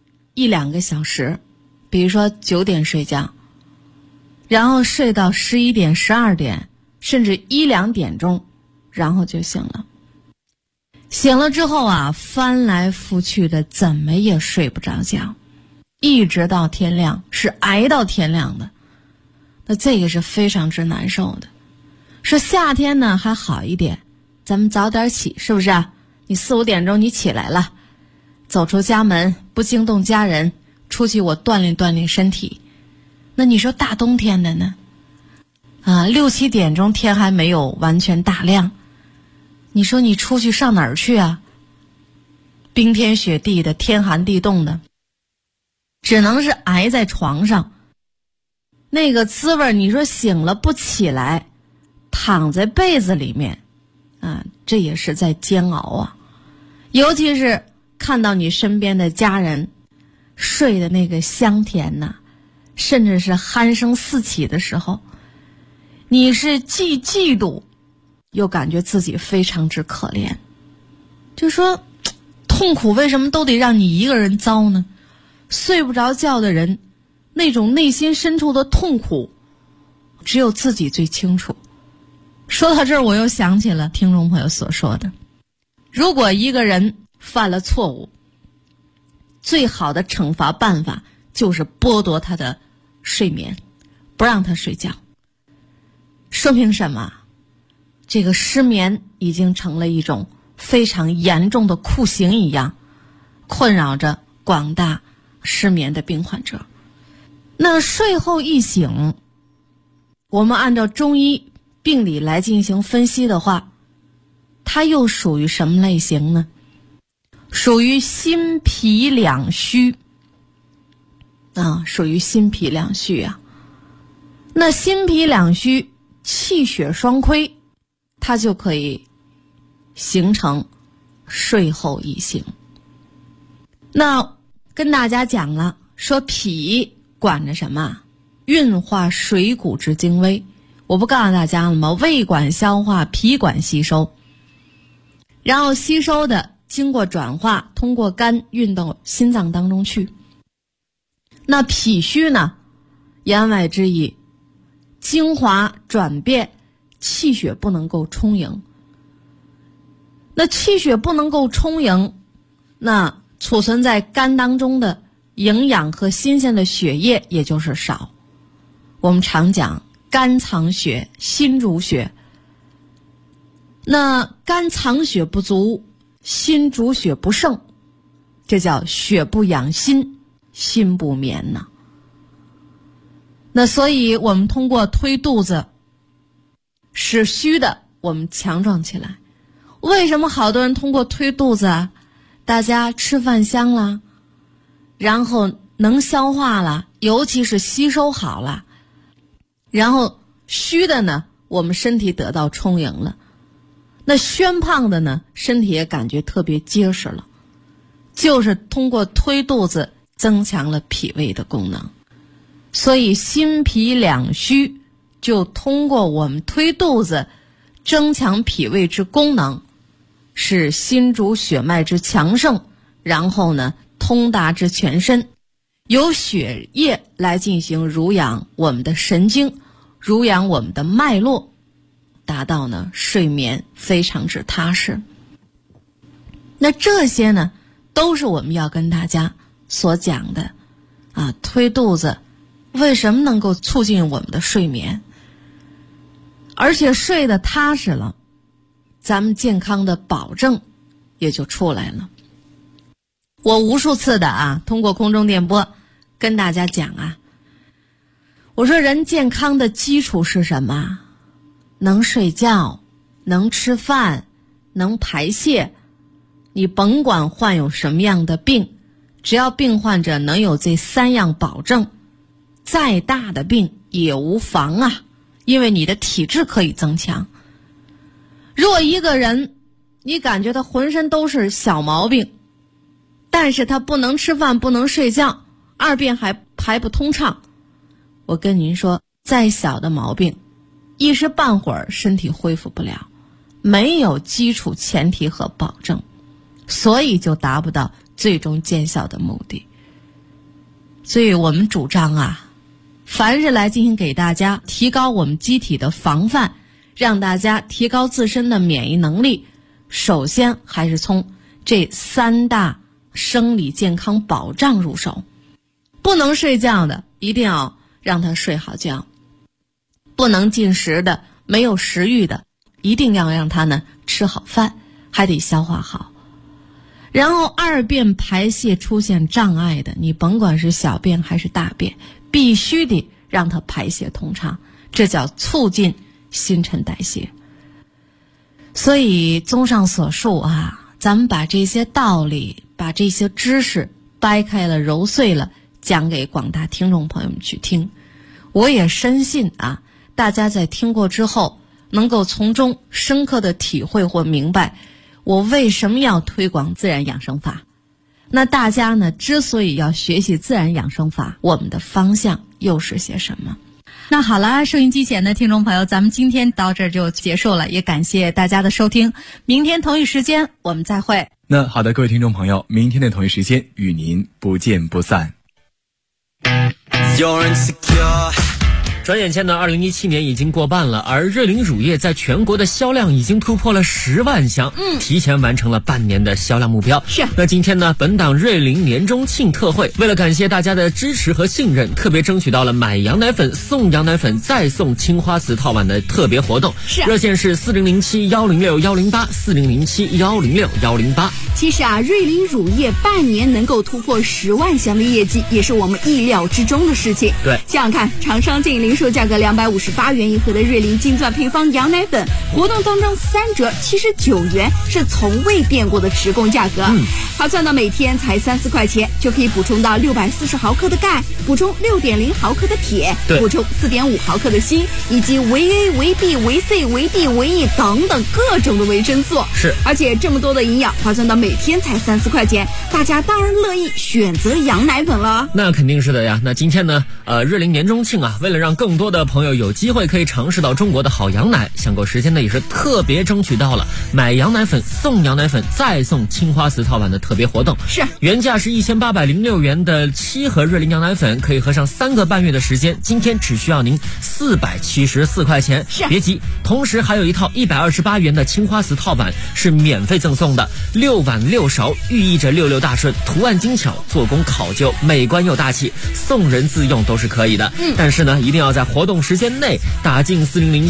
S3: 1-2个小时，比如说9点睡觉，然后睡到11点12点甚至1-2点钟，然后就醒了。醒了之后翻来覆去的怎么也睡不着觉，一直到天亮，是挨到天亮的。那这个是非常之难受的。说夏天呢还好一点，咱们早点起，是不是你4-5点钟你起来了，走出家门，不惊动家人，出去我锻炼锻炼身体。那你说大冬天的呢6-7点钟天还没有完全大亮，你说你出去上哪儿去冰天雪地的，天寒地冻的，只能是挨在床上，那个滋味你说醒了不起来，躺在被子里面这也是在煎熬尤其是看到你身边的家人睡的那个香甜甚至是鼾声四起的时候，你是既嫉妒又感觉自己非常之可怜，就说痛苦为什么都得让你一个人遭呢？睡不着觉的人，那种内心深处的痛苦只有自己最清楚。说到这儿，我又想起了听众朋友所说的，如果一个人犯了错误，最好的惩罚办法就是剥夺他的睡眠，不让他睡觉。说明什么？这个失眠已经成了一种非常严重的酷刑一样，困扰着广大失眠的病患者。那睡后一醒，我们按照中医病理来进行分析的话，它又属于什么类型呢？属于心脾两虚属于心脾两虚啊。那心脾两虚，气血双亏，它就可以形成睡后一醒。那跟大家讲了，说脾管着什么？运化水谷之精微。我不告诉大家了吗？胃管消化，脾管吸收，然后吸收的经过转化，通过肝运到心脏当中去。那脾虚呢，言外之意，精华转变，气血不能够充盈。那气血不能够充盈，那储存在肝当中的营养和新鲜的血液也就是少。我们常讲肝藏血，心主血。那肝藏血不足，心主血不盛，这叫血不养心，心不眠呐。那所以我们通过推肚子，使虚的我们强壮起来。为什么好多人通过推肚子啊？大家吃饭香了，然后能消化了，尤其是吸收好了，然后虚的呢，我们身体得到充盈了。那宣胖的呢，身体也感觉特别结实了，就是通过推肚子增强了脾胃的功能。所以心脾两虚，就通过我们推肚子增强脾胃之功能，使心主血脉之强盛，然后呢通达之全身，由血液来进行濡养我们的神经，濡养我们的脉络，达到呢睡眠非常之踏实。那这些呢都是我们要跟大家所讲的推肚子为什么能够促进我们的睡眠，而且睡得踏实了，咱们健康的保证也就出来了。我无数次的通过空中电波跟大家讲我说人健康的基础是什么？能睡觉，能吃饭，能排泄。你甭管患有什么样的病，只要病患者能有这三样保证，再大的病也无妨因为你的体质可以增强。如果一个人你感觉他浑身都是小毛病，但是他不能吃饭，不能睡觉，二便还排不通畅，我跟您说，再小的毛病一时半会儿身体恢复不了，没有基础前提和保证，所以就达不到最终见效的目的。所以我们主张凡是来进行给大家提高我们机体的防范，让大家提高自身的免疫能力，首先还是从这三大生理健康保障入手。不能睡觉的一定要让他睡好觉，不能进食的，没有食欲的，一定要让他呢吃好饭，还得消化好。然后二便排泄出现障碍的，你甭管是小便还是大便，必须得让它排泄通畅，这叫促进新陈代谢。所以综上所述咱们把这些道理，把这些知识掰开了揉碎了，讲给广大听众朋友们去听。我也深信大家在听过之后能够从中深刻的体会或明白我为什么要推广自然养生法。那大家呢之所以要学习自然养生法，我们的方向又是些什么？ 那好了，收音机前的听众朋友，咱们今天到这儿就结束了，也感谢大家的收听。明天同一时间我们再会。
S2: 那好的，各位听众朋友，明天的同一时间与您不见不散。
S4: 转眼间呢，2017年已经过半了，而瑞麟乳业在全国的销量已经突破了10万箱，提前完成了半年的销量目标。
S3: 是。
S4: 那今天呢，本档瑞麟年中庆特惠，为了感谢大家的支持和信任，特别争取到了买羊奶粉送羊奶粉再送青花瓷套碗的特别活动。
S3: 是。
S4: 热线是4007-106-108，4007-106-108。
S5: 其实啊，瑞麟乳业半年能够突破10万箱的业绩，也是我们意料之中的事情。
S4: 对，
S5: 想想看，厂商净零售价格258元一盒的瑞麟金钻配方羊奶粉，活动当中3折79元，是从未变过的直供价格。划算到每天才3-4块钱，就可以补充到640毫克的钙，补充6.0毫克的铁，补充4.5毫克的锌，以及维 A、维 B、维 C、维 D、维 E 等等各种的维生素。
S4: 是，
S5: 而且这么多的营养，划算到每天才3-4块钱，大家当然乐意选择羊奶粉了。
S4: 那肯定是的呀。那今天呢，瑞麟年中庆啊，为了让更多的朋友有机会可以尝试到中国的好羊奶，享购时间呢也是特别争取到了买羊奶粉送羊奶粉再送青花瓷套碗的特别活动。
S5: 是，
S4: 原价是1806元的7盒瑞麟羊奶粉，可以喝上3个半月的时间，今天只需要您474块钱。
S5: 是，
S4: 别急，同时还有一套128元的青花瓷套碗是免费赠送的，6碗6勺，寓意着66大顺，图案精巧，做工考究，美观又大气，送人自用都是可以的。但是呢，一定要在活动时间内打进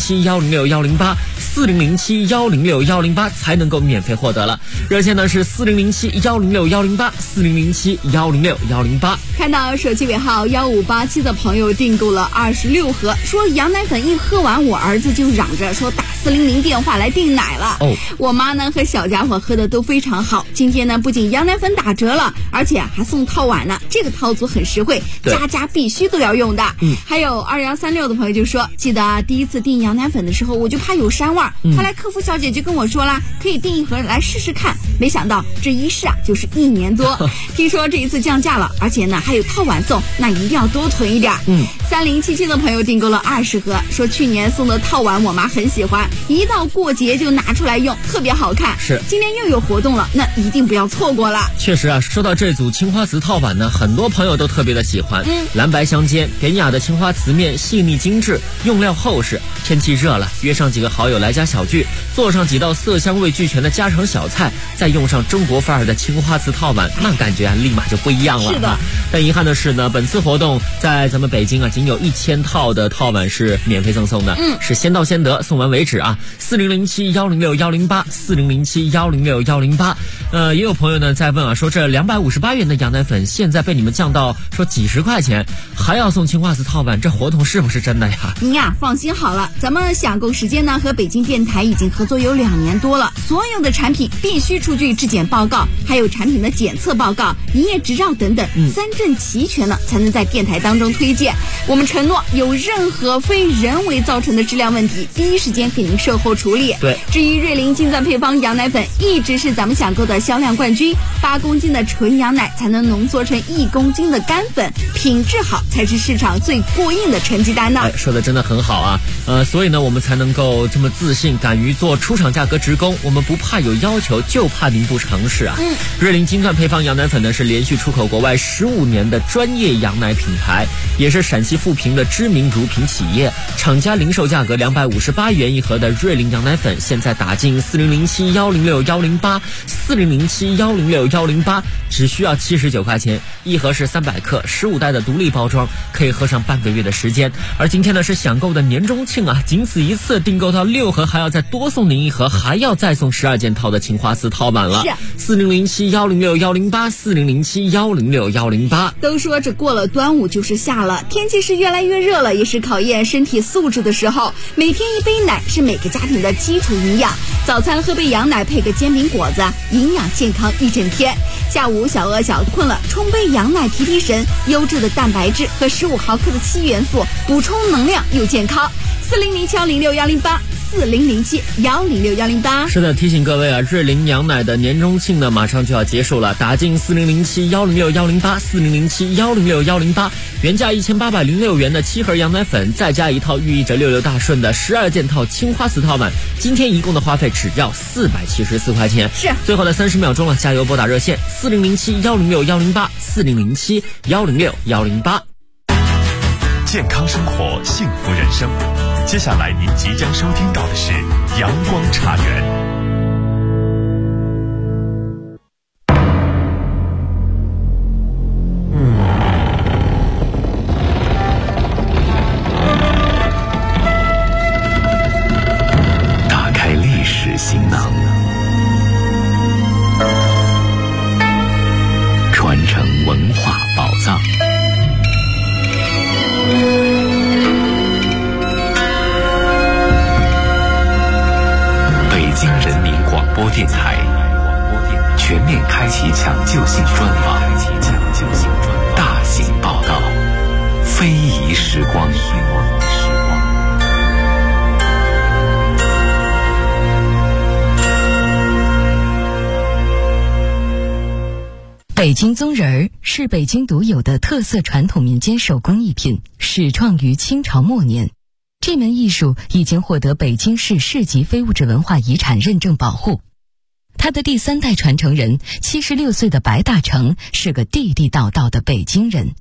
S4: 4007-106-108，4007-106-108才能够免费获得了。热线呢是4007-106-108，4007-106-108。
S5: 看到手机尾号1587的朋友订购了26盒，说羊奶粉一喝完，我儿子就嚷着说打400电话来订奶了。我妈呢和小家伙喝的都非常好。今天呢不仅羊奶粉打折了，而且还送套碗呢，这个套组很实惠，家家必须都要用的。还有2136的朋友就说，记得第一次订羊奶粉的时候，我就怕有膻味儿，后来客服小姐就跟我说啦，可以订一盒来试试看。没想到这一试啊就是1年多。听说这一次降价了，而且呢还有套碗送，那一定要多囤一点。3077的朋友订购了20盒，说去年送的套碗我妈很喜欢，一到过节就拿出来用，特别好看。
S4: 是，
S5: 今年又有活动了，那一定不要错过了。
S4: 确实啊，说到这组青花瓷套碗呢，很多朋友都特别的喜欢。蓝白相间，典雅的青花瓷面，细腻精致，用料厚实。天气热了，约上几个好友来家小聚，做上几道色香味俱全的家常小菜，再用上中国范儿的青花瓷套碗，那感觉啊立马就不一样了。
S5: 是的。
S4: 但遗憾的是呢，本次活动在咱们北京啊，仅有1000套的套碗是免费赠送的，是先到先得，送完为止啊。4007-106-108，4007-106-108。也有朋友呢在问啊，说这258元的羊奶粉现在被你们降到说几十块钱，还要送青花瓷套碗，这活动是不是真的呀？
S5: 您呀放心好了，咱们享购时间呢和北京电台已经合作有2年多了，所有的产品必须出具质检报告，还有产品的检测报告、营业执照等等，3证齐全了才能在电台当中推荐。我们承诺有任何非人为造成的质量问题，第一时间给您售后处理。
S4: 对，
S5: 至于瑞麟金钻配方羊奶粉一直是咱们享购的销量冠军，8公斤的纯羊奶才能浓缩成1公斤的干粉，品质好才是市场最过硬的成绩单呢。
S4: 说的真的很好啊，所以呢我们才能够这么自信，敢于做出厂价格直供，我们不怕有要求，就怕您不诚实啊。瑞麟金钻配方羊奶粉呢是连续出口国外15年的专业羊奶品牌，也是陕西富平的知名乳品企业，厂家零售价格258元一盒的瑞麟羊奶粉，现在打进4007-106-108， 4007-106-108，只需要79块钱，一盒是300克，15袋的独立包装，可以喝上半个月的时间。而今天呢是享购的年中庆啊，仅此一次，订购到6盒还要再多送您一盒，还要再送12件套的青花瓷套碗了。是4007-106-108， 4007-106-108。
S5: 都说这过了端午就是夏了，天气是越来越热了，也是考验身体素质的时候。每天一杯奶是每个家庭的基础营养，早餐喝杯羊奶配个煎饼果子，营养健康一整天。下午小饿小困了，冲杯羊奶提提神，优质的蛋白质和15毫克的硒元素，补充能量又健康。4007-106-108 4007-106-108。
S4: 是的，提醒各位啊，日林羊奶的年终庆呢马上就要结束了，打进4007-106-108，4007-106-108，原价1806元的7盒羊奶粉，再加一套寓意着66大顺的12件套青花瓷套碗，今天一共的花费只要474块钱。
S5: 是，
S4: 最后的30秒钟了，加油，拨打热线4007-106-108，4007-106-108。
S1: 健康生活，幸福人生。接下来您即将收听到的是阳光茶园。打开历史行囊，传承文化宝藏。北京人民广播电台全面开启抢救性专访，大型报道，非遗时光。
S6: 北京宗人儿是北京独有的特色传统民间手工艺品，始创于清朝末年。这门艺术已经获得北京市市级非物质文化遗产认证保护。他的第3代传承人76岁的白大成是个地地道道的北京人。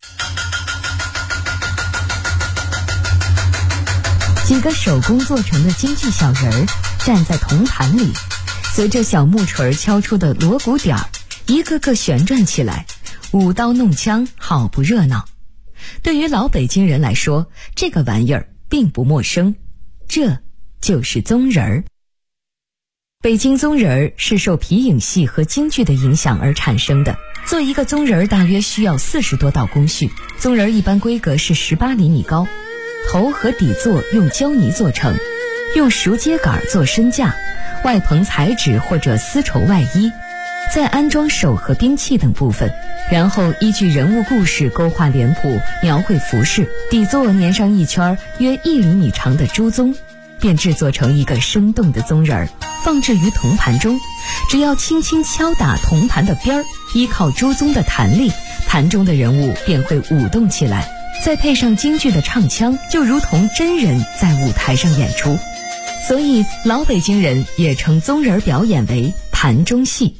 S6: 几个手工做成的京剧小人儿站在铜盘里，随着小木锤敲出的锣鼓点儿，一个个旋转起来，舞刀弄枪，好不热闹。对于老北京人来说，这个玩意儿并不陌生，这就是宗人儿。北京宗人儿是受皮影戏和京剧的影响而产生的。做一个宗人儿大约需要40多道工序。宗人儿一般规格是18厘米高，头和底座用胶泥做成，用熟秸秆做身架，外棚彩纸或者丝绸外衣，再安装手和兵器等部分，然后依据人物故事勾画脸谱，描绘服饰，底座粘上一圈约1厘米长的朱宗，便制作成一个生动的宗人儿，放置于铜盘中。只要轻轻敲打铜盘的边儿，依靠朱宗的弹力，盘中的人物便会舞动起来，再配上京剧的唱腔，就如同真人在舞台上演出。所以老北京人也称宗人表演为盘中戏。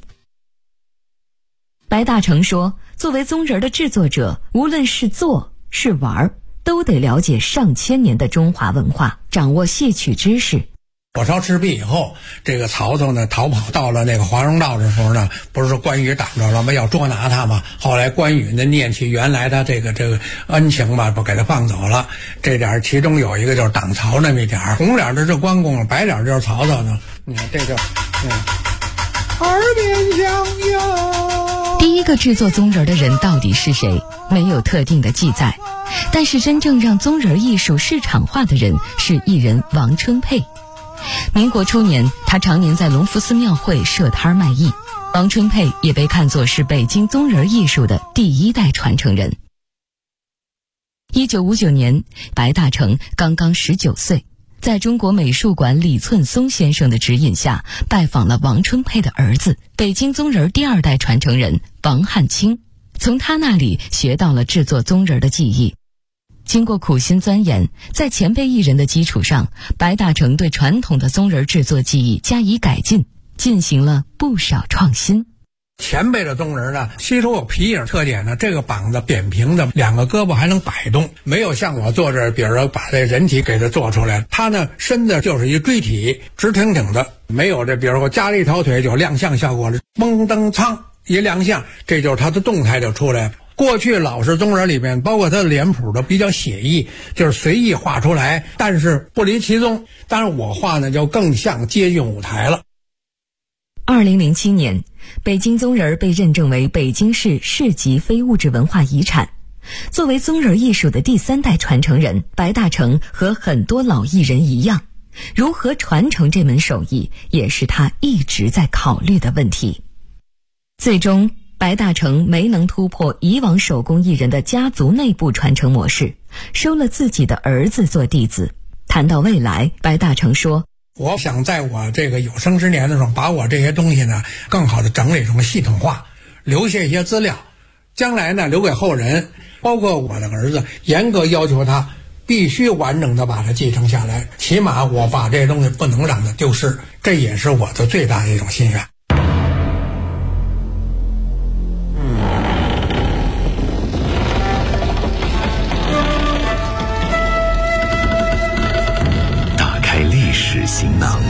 S6: 白大成说，作为宗人的制作者，无论是做是玩，都得了解上千年的中华文化，掌握戏曲知识。
S7: 火烧赤壁以后，这个曹操呢逃跑到了那个华容道的时候呢，不是说关羽挡着了吗？要捉拿他嘛。后来关羽呢念起原来的这个恩情吧，不给他放走了。这点其中有一个就是挡曹那么一点，红脸的是关公，白脸就是曹操呢。你看这就耳边相拥。
S6: 第一个制作宗人的人到底是谁，没有特定的记载，但是真正让宗人艺术市场化的人是艺人王春佩。民国初年，他常年在隆福寺庙会设摊卖艺。王春佩也被看作是北京宗人艺术的第1代传承人。1959年，白大成刚刚19岁，在中国美术馆李寸松先生的指引下，拜访了王春佩的儿子，北京宗人第2代传承人王汉卿，从他那里学到了制作宗人的技艺。经过苦心钻研，在前辈艺人的基础上，白大成对传统的宗人制作技艺加以改进，进行了不少创新。
S7: 前辈的宗人呢，吸收有皮影特点呢，这个膀子扁平的，2个胳膊还能摆动，没有像我做这，比如说把这人体给它做出来，他呢身子就是一锥体，直挺挺的，没有这，比如说加了一条腿就亮相效果了，嘣噔噌一亮相，这就是他的动态就出来了。过去老式宗人里面，包括他的脸谱都比较写意，就是随意画出来，但是不离其宗。当然我画呢就更像接近舞台了。
S6: 2007年，北京宗人被认证为北京市市级非物质文化遗产。作为宗人艺术的第3代传承人，白大成和很多老艺人一样，如何传承这门手艺，也是他一直在考虑的问题。最终白大成没能突破以往手工艺人的家族内部传承模式，收了自己的儿子做弟子。 谈到未来，白大成说：“
S7: 我想在我这个有生之年的时候，把我这些东西呢，更好的整理成系统化，留下一些资料，将来呢留给后人，包括我的儿子，严格要求他必须完整的把它继承下来，起码我把这些东西不能让它丢失，这也是我的最大的一种心愿。”
S1: 历史行囊，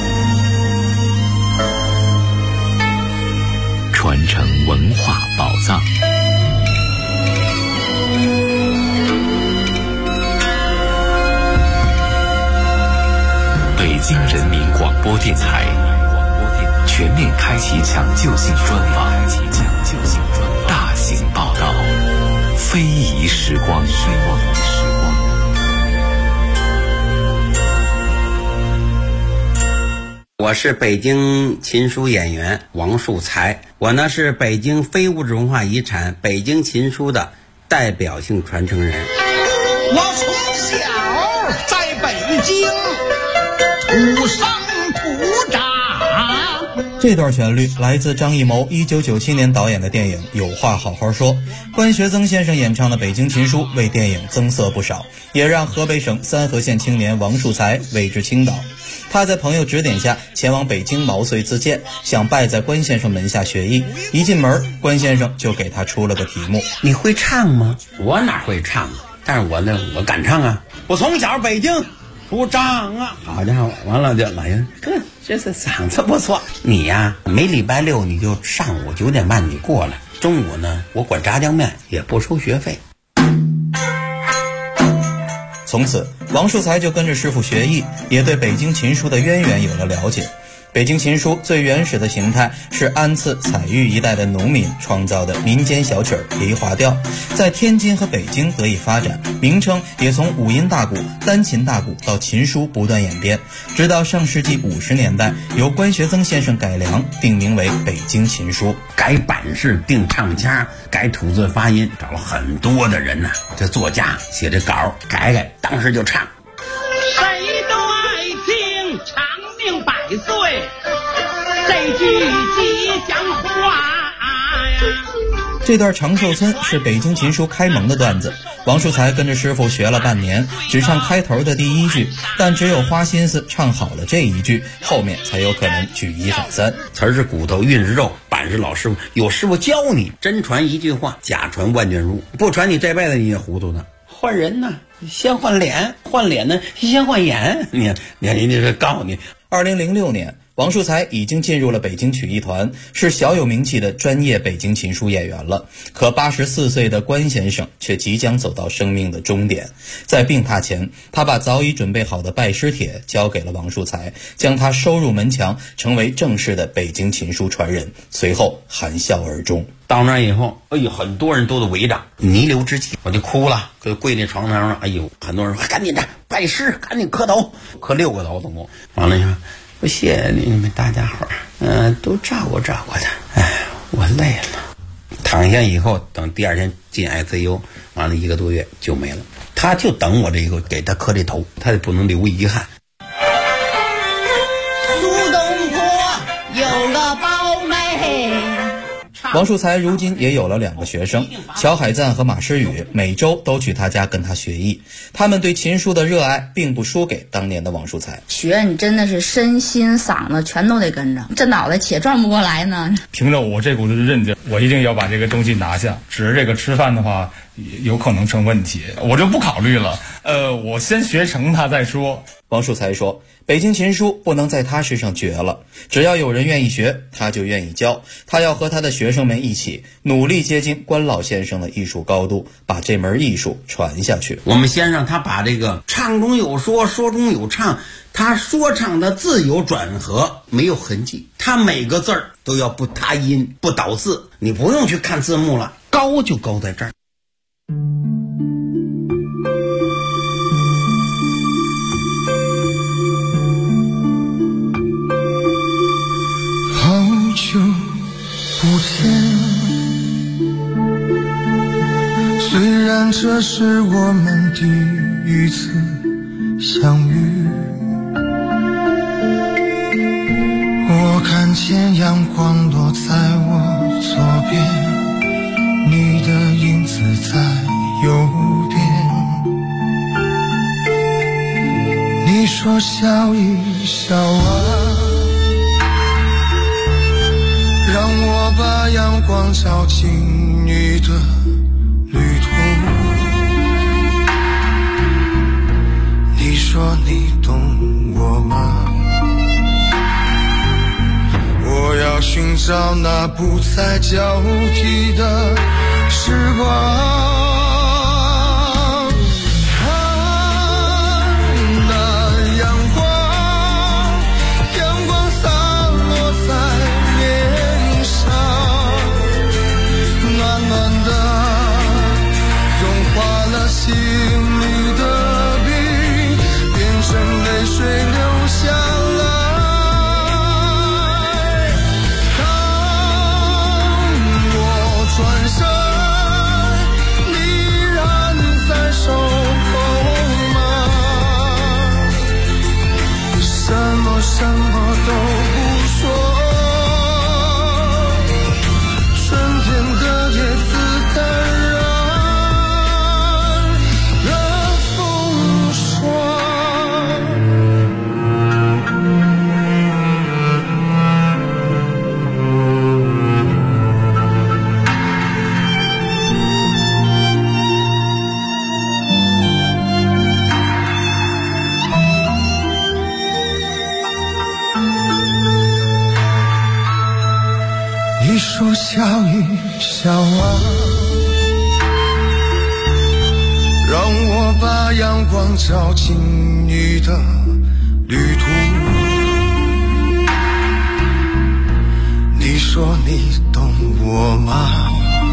S1: 传承文化宝藏。北京人民广播电台全面开启抢救性专访，大型报道，非遗时光。
S8: 我是北京琴书演员王树才，我呢是北京非物质文化遗产北京琴书的代表性传承人。
S9: 我从小在北京土生土长。
S10: 这段旋律来自张艺谋1997年导演的电影《有话好好说》，关学增先生演唱的北京琴书为电影增色不少，也让河北省三河县青年王树才为之倾倒。他在朋友指点下前往北京毛遂自荐，想拜在关先生门下学艺。一进门，关先生就给他出了个题目：
S8: 你会唱吗？我哪会唱啊？但是我敢唱啊！我从小北京土长啊！好家伙，完了就老人，这是嗓子不错。你呀，每礼拜六你就上午9点半你过来，中午呢我管炸酱面，也不收学费。
S10: 从此，王树才就跟着师傅学艺，也对北京琴书的渊源有了了解。北京琴书最原始的形态是安次、采玉一带的农民创造的民间小曲梨花调，在天津和北京得以发展，名称也从五音大鼓、单琴大鼓到琴书不断演变，直到上世纪50年代由关学增先生改良，定名为北京琴书。
S8: 改版式、定唱腔、改吐字发音，找了很多的人呢，这作家写这稿改，当时就唱。
S9: 谁都爱听长命百岁这句吉祥话呀。
S10: 这段长寿村是北京琴书开蒙的段子，王树才跟着师傅学了半年，只唱开头的第一句，但只有花心思唱好了这一句，后面才有可能举一反三。
S8: 词儿是骨头，韵是肉，板是老师傅，有师傅教你，真传一句话，假传万卷书，不传你这辈子你也糊涂呢。换人呢，先换脸，换脸呢，先换眼。你人家是告诉你
S10: ，2006年。王树才已经进入了北京曲艺团，是小有名气的专业北京琴书演员了。可84岁的关先生却即将走到生命的终点。在病榻前，他把早已准备好的拜师帖交给了王树才，将他收入门墙，成为正式的北京琴书传人。随后含笑而终。
S8: 到那以后，哎呦，很多人都围着，弥留之际，我就哭了，就跪那床上了。哎呦，很多人说赶紧的拜师，赶紧磕头，磕6个头总共。完了以后，我谢谢你们大家伙儿，都照顾照顾他。哎，我累了。躺下以后，等第2天进 ICU， 完了1个多月就没了。他就等我这个给他磕这头，他也不能留遗憾。
S9: 苏东坡有个胞妹。
S10: 王树才如今也有了2个学生，乔海赞和马诗雨，每周都去他家跟他学艺。他们对琴书的热爱并不输给当年的王树才。
S11: 学你真的是身心嗓子全都得跟着，这脑袋且转不过来呢。
S12: 凭着我这股子韧劲，我一定要把这个东西拿下。只是这个吃饭的话，有可能成问题，我就不考虑了。我先学成它再说。
S10: 王树才说，北京琴书不能在他身上绝了，只要有人愿意学，他就愿意教。他要和他的学生们一起努力接近关老先生的艺术高度，把这门艺术传下去。
S8: 我们先让他把这个唱中有说，说中有唱，他说唱的字有转合，没有痕迹，他每个字儿都要不塌音不倒字，你不用去看字幕了，高就高在这儿。
S13: 好久不见，虽然这是我们第一次相遇。我看见阳光落在我左边，你的影子在右边。你说笑一笑啊，让我把阳光照进你的旅途。你说你懂我吗？我要寻找那不再交替的时光。心里的冰变成泪水流下来，当我转身，你仍在守候吗？什么都不说，春天的叶子淡然。你说笑一笑啊，让我把阳光照进你的旅途。你说你懂我吗？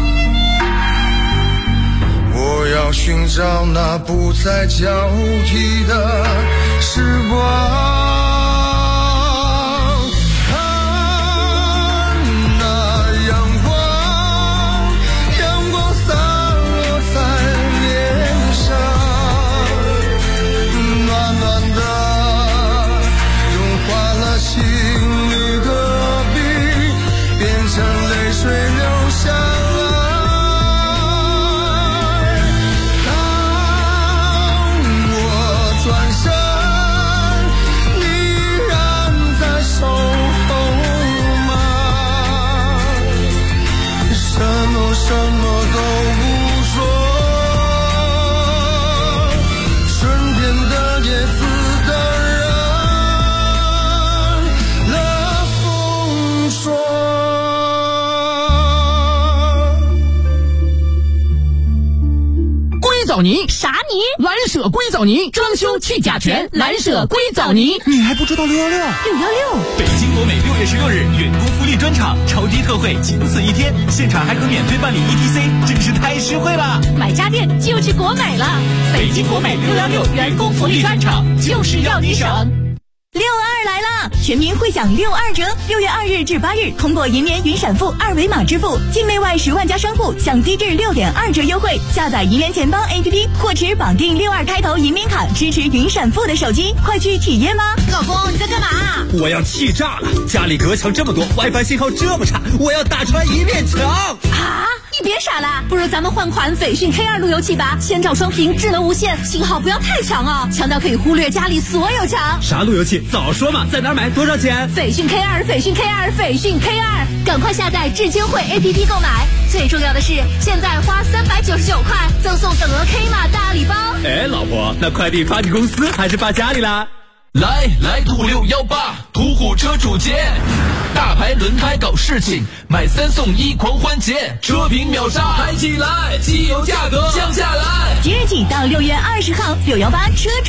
S13: 我要寻找那不再交替的时光。什么都不说，春天的叶子淡然了风霜。
S14: 硅藻泥
S3: 啥泥？
S14: 蓝舍硅藻泥，装修去甲醛，蓝舍硅藻泥。
S2: 你还不知道616？616，
S1: 北京国美6月16日员工福利专场，超低特惠，仅此一天，现场还可免费办理 ETC， 真是太实惠了！
S3: 买家电就去国美了。
S1: 北京国美616员工福利专场，就是要你省。
S15: 62来了，全民会享62折，6月2日至8日，通过银联云闪付二维码支付，境内外10万家商户享低至6.2折优惠。下载银联钱包 APP 或持绑定62开头银联卡支持云闪付的手机，快去体验吧！
S3: 老公，你在干嘛？
S1: 我要气炸了！家里隔墙这么多 ，WiFi 信号这么差，我要打穿一面墙！
S15: 啊！你别傻了，不如咱们换款斐讯 K2 路由器吧，千兆双屏，智能无线，信号不要太强哦，强到可以忽略家里所有墙。
S1: 啥路由器？早说嘛！在哪儿买？多少钱？
S15: 斐讯 K2，斐讯 K2，斐讯 K2，赶快下载智金汇 APP 购买。最重要的是，现在花399块赠送等额 K 码大礼包。
S1: 哎，老婆，那快递发你公司还是发家里啦？来途618，途虎车主节，大牌轮胎搞事情，买3送1狂欢节，车评秒杀，嗨起来，机油价格降下来。
S15: 即日起到6月20号，618车主